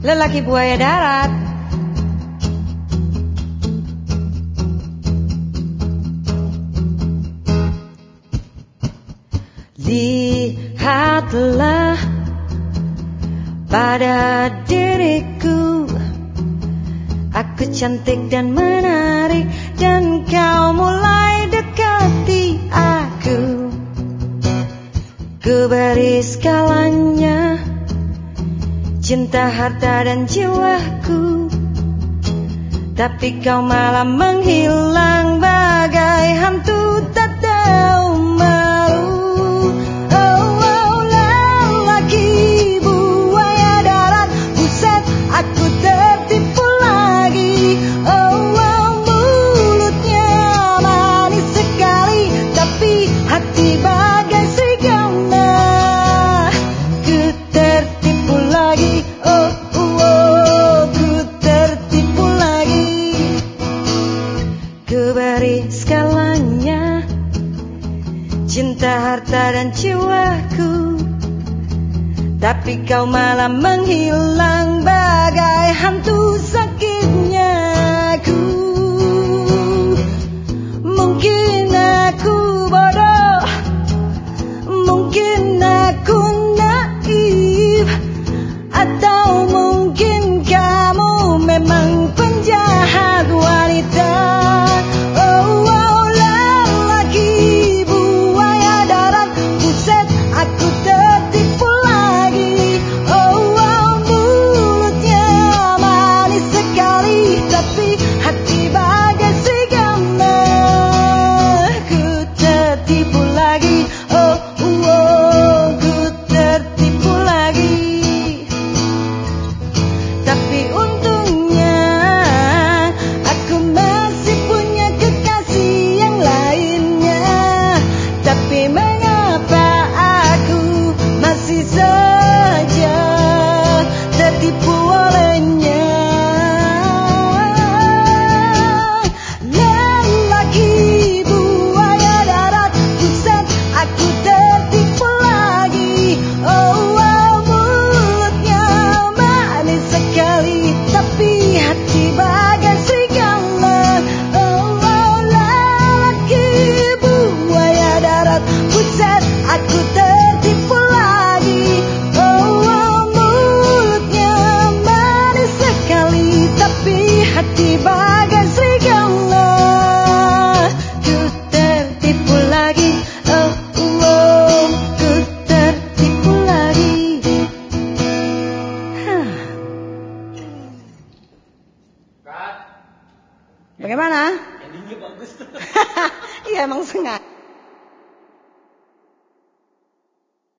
lelaki buaya darat. Lihatlah pada diriku, aku cantik dan menarik, dan kau mulai dekati aku. Ku beri skalanya cinta, harta dan jiwaku, tapi kau malah menghilang bagai hantu tak tahu malu. Oh, lelaki buaya darat, buset aku tertipu lagi. Oh, mulutnya manis sekali, tapi hati bagai serigala. Ku tertipu lagi, oh, ku tertipu lagi. Ku beri skalanya cinta, harta dan jiwaku, tapi kau malah menghilang bagai hantu sakitnya aku. Mungkin aku bodoh, mungkin aku naif, atau mungkin kamu memang penjahat wanita. Oh, lelaki buaya darat, buset aku tertipu lagi. Oh, mulutnya manis sekali, tapi hati bagai serigala. Ku tertipu lagi, oh, ku tertipu lagi. Tapi untungnya aku masih punya kekasih yang lainnya. Tapi mengapa aku masih saja tertipu olehnya? Lelaki buaya darat, buset aku tertipu lagi. Oh, mulutnya manis sekali, tapi hati bagai serigala. Oh, lelaki buaya darat, buset aku tertipu lagi. Oh, mulutnya manis sekali, tapi hati bagai serigala. Ku tertipu lagi, oh, ku tertipu lagi. Bagaimana? Endingnya bagus tuh. Iya emang sengaja.